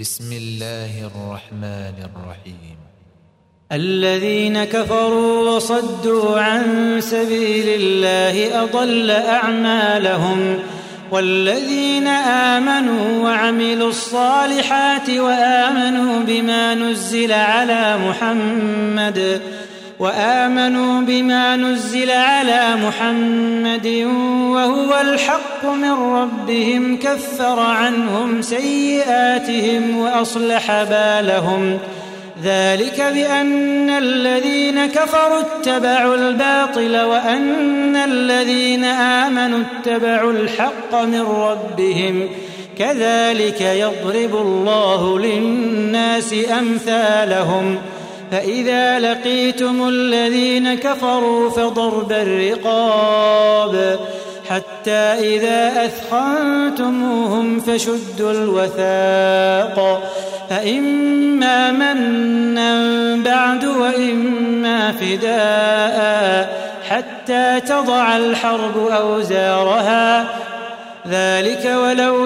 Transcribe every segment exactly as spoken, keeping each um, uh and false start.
بسم الله الرحمن الرحيم. الذين كفروا وصدوا عن سبيل الله أضل أعمالهم، والذين آمنوا وعملوا الصالحات وآمنوا بما نزل على محمد وآمنوا بما نزل على محمد وهو الحق من ربهم كفر عنهم سيئاتهم وأصلح بالهم. ذلك بأن الذين كفروا اتبعوا الباطل وأن الذين آمنوا اتبعوا الحق من ربهم، كذلك يضرب الله للناس أمثالهم. فإذا لقيتم الذين كفروا فضرب الرقاب حتى إذا أثخنتموهم فشدوا الوثاق، فإما منا بعد وإما فداء حتى تضع الحرب أوزارها. ذلك ولو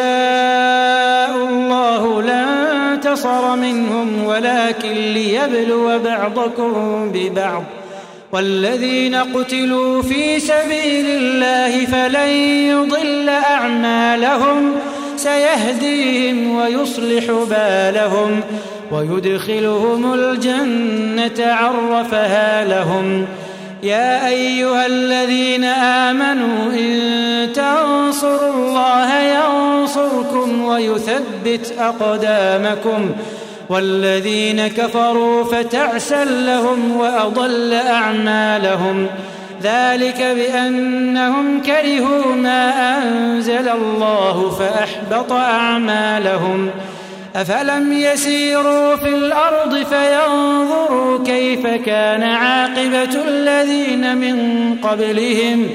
يشاء الله لانتصر منهم ولكن ليبلو بعضكم ببعض. والذين قتلوا في سبيل الله فلن يضل أعمالهم، سيهديهم ويصلح بالهم ويدخلهم الجنة عرفها لهم. يا أيها الذين آمنوا إن تنصروا الله ينصركم ويثبت أقدامكم. والذين كفروا فتعسا لهم وأضل أعمالهم. ذلك بأنهم كرهوا ما أنزل الله فأحبط أعمالهم. أفلم يسيروا في الأرض فينظروا كيف كان عاقبة الذين من قبلهم،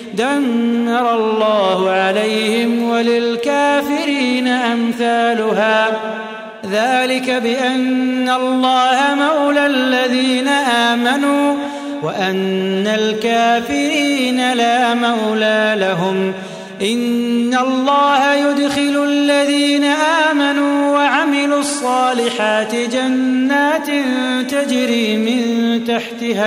دمر الله عليهم وللكافرين أمثالها. ذلك بأن الله مولى الذين آمنوا وأن الكافرين لا مولى لهم. إن الله يدخل الذين آمنوا وعملوا الصالحات جنات تجري من تحتها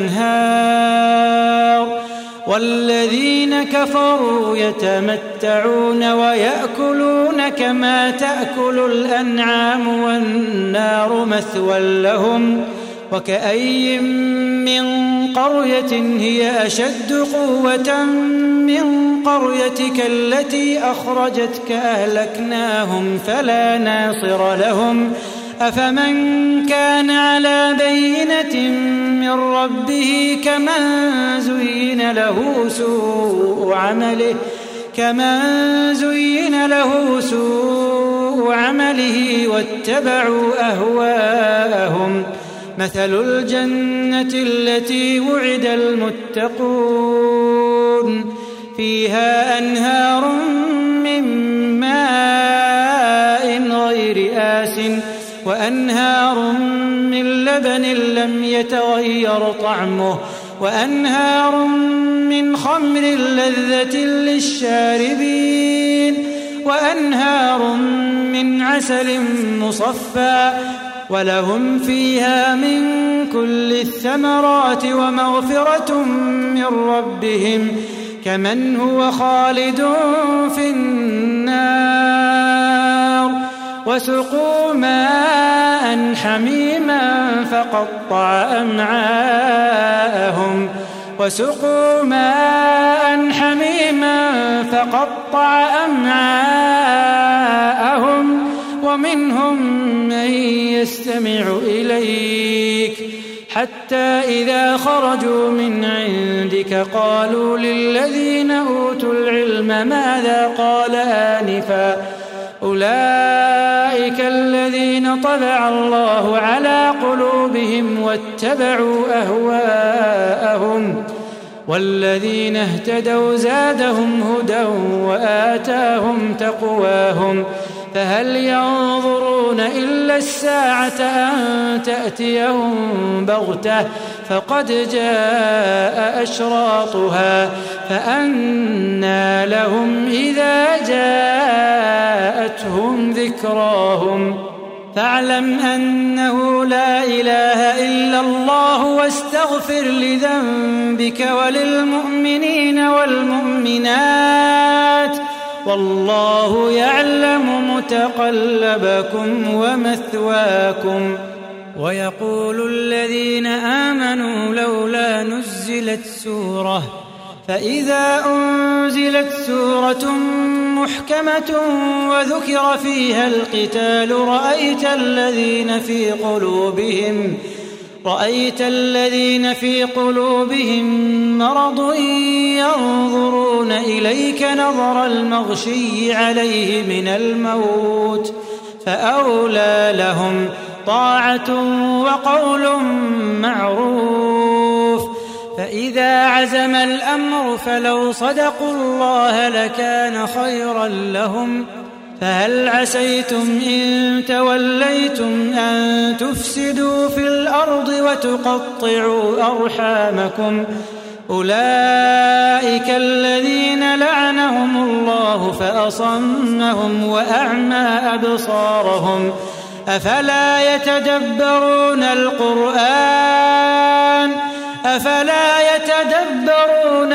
الأنهار، والذين كفروا يتمتعون ويأكلون كما تأكل الأنعام والنار مثوى لهم. وكأي من قرية هي أشد قوة من قريتك التي أخرجتك أهلكناهم فلا ناصر لهم. أفمن كان على بينة من ربه كمن زين له سوء عمله كمن زين له سوء عمله واتبعوا أهواءهم. مثل الجنة التي وعد المتقون فيها أنهار من ماء غير آسٍ وأنهار من لبن لم يتغير طعمه وأنهار من خمر لذة للشاربين وأنهار من عسل مصفى ولهم فيها من كل الثمرات ومغفرة من ربهم كمن هو خالد في النار. وسقوا ماء حميما فقطع أمعاءهم وسقوا ماء حميما فقطع أمعاءهم ومنهم من يستمع إليك حتى إذا خرجوا من عندك قالوا للذين أوتوا العلم ماذا قال آنفا أولئك الذين طبع الله على قلوبهم واتبعوا أهواءهم. والذين اهتدوا زادهم هدى وآتاهم تقواهم. فهل ينظرون إلا الساعة أن تأتيهم بغتة فقد جاء أشراطها فأنى لهم إذا جاءتهم ذكراهم فاعلم أنه لا إله إلا الله واستغفر لذنبك وللمؤمنين والمؤمنات والله يعلم متقلبكم ومثواكم. ويقول الذين آمنوا لولا نزلت سورة فإذا أنزلت سورة محكمة وذكر فيها القتال رأيت الذين في قلوبهم رأيت الذين في قلوبهم مرض ينظرون إليك نظر المغشي عليه من الموت فأولى لهم طاعة وقول معروف. فإذا عزم الأمر فلو صدقوا الله لكان خيرا لهم. فهل عسيتم إن توليتم أن تفسدوا في الأرض وتقطعوا أرحامكم أولئك الذين لعنهم الله فأصمهم وأعمى أبصارهم أفلا يتدبرون القرآن أفلا يتدبرون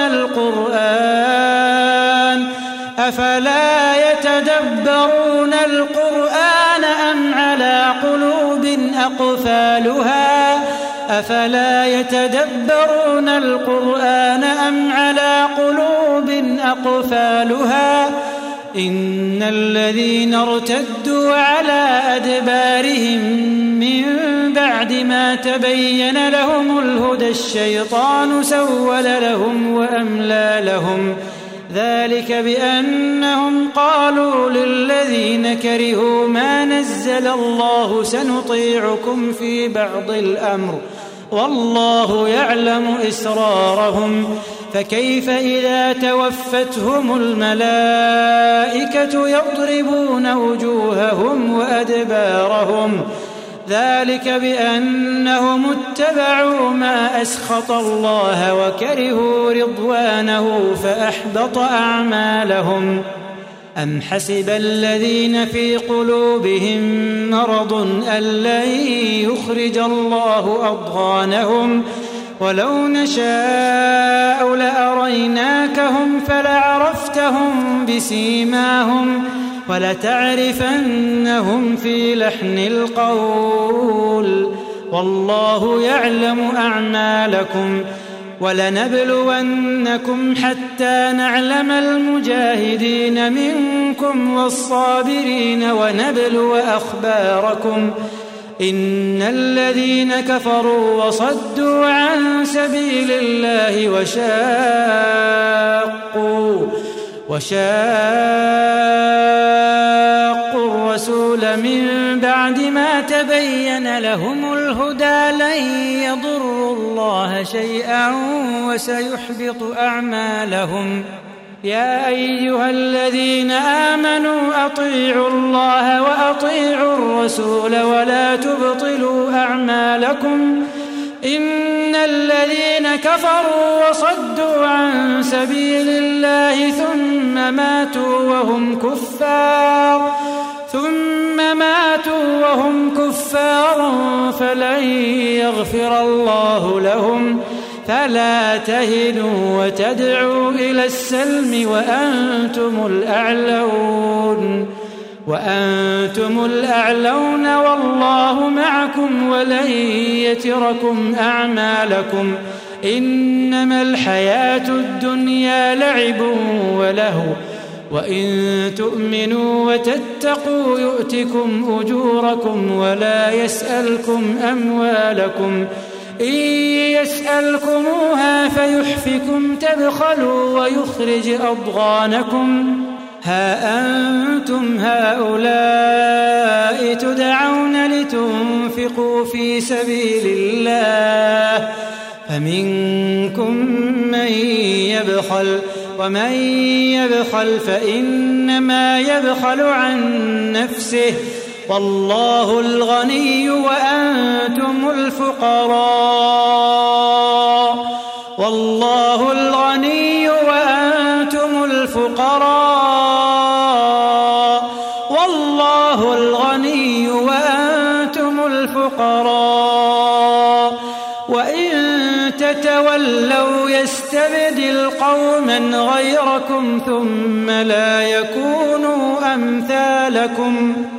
القرآن أفلا يتدبرون القرآن أم على قلوب أقفالها أفلا يتدبرون القرآن أم على قلوب أقفالها إن الذين ارتدوا على أدبارهم من بعد ما تبين لهم الهدى الشيطان سول لهم وأملى لهم ذلك بأنهم قالوا للذين كرهوا ما نزل الله سنطيعكم في بعض الأمر والله يعلم إسرارهم فكيف إذا توفتهم الملائكة يضربون وجوههم وأدبارهم ذلك بأنهم اتبعوا ما أسخط الله وكرهوا رضوانه فأحبط أعمالهم. أم حسب الذين في قلوبهم مرض أن لن يخرج الله أضغانهم ولو نشاء لأريناكهم فلعرفتهم بسيماهم ولتعرفنهم في لحن القول والله يعلم أعمالكم. ولنبلونكم حتى نعلم المجاهدين منكم والصابرين ونبلو أخباركم إن الذين كفروا وصدوا عن سبيل الله وشاقوا وشاقوا الرسول من بعد ما تبين لهم الهدى لن يضروا الله شيئا وسيحبط أعمالهم. يا أيها الذين آمنوا أطيعوا الله وأطيعوا الرسول ولا تبطلوا أعمالكم إن الذين كفروا وصدوا عن سبيل الله ثم ماتوا وهم كفار ثم ماتوا وهم كفار فلن يغفر الله لهم فلا تهنوا وتدعوا إلى السلم وأنتم الأعلون وأنتم الأعلون والله معكم ولن يتركم أعمالكم إنما الحياة الدنيا لعب ولهو وإن تؤمنوا وتتقوا يؤتكم أجوركم ولا يسألكم أموالكم إن يسألكموها فيحفكم تبخلوا ويخرج أضغانكم ها أنتم هؤلاء تدعون لتنفقوا في سبيل الله فمنكم من يبخل ومن يبخل فإنما يبخل عن نفسه والله الغني وأنتم الفقراء والله الغني وأنتم الفقراء والله الغني وأنتم الفقراء وإن تتولوا يستبدل قوما غيركم ثم لا يكونوا أمثالكم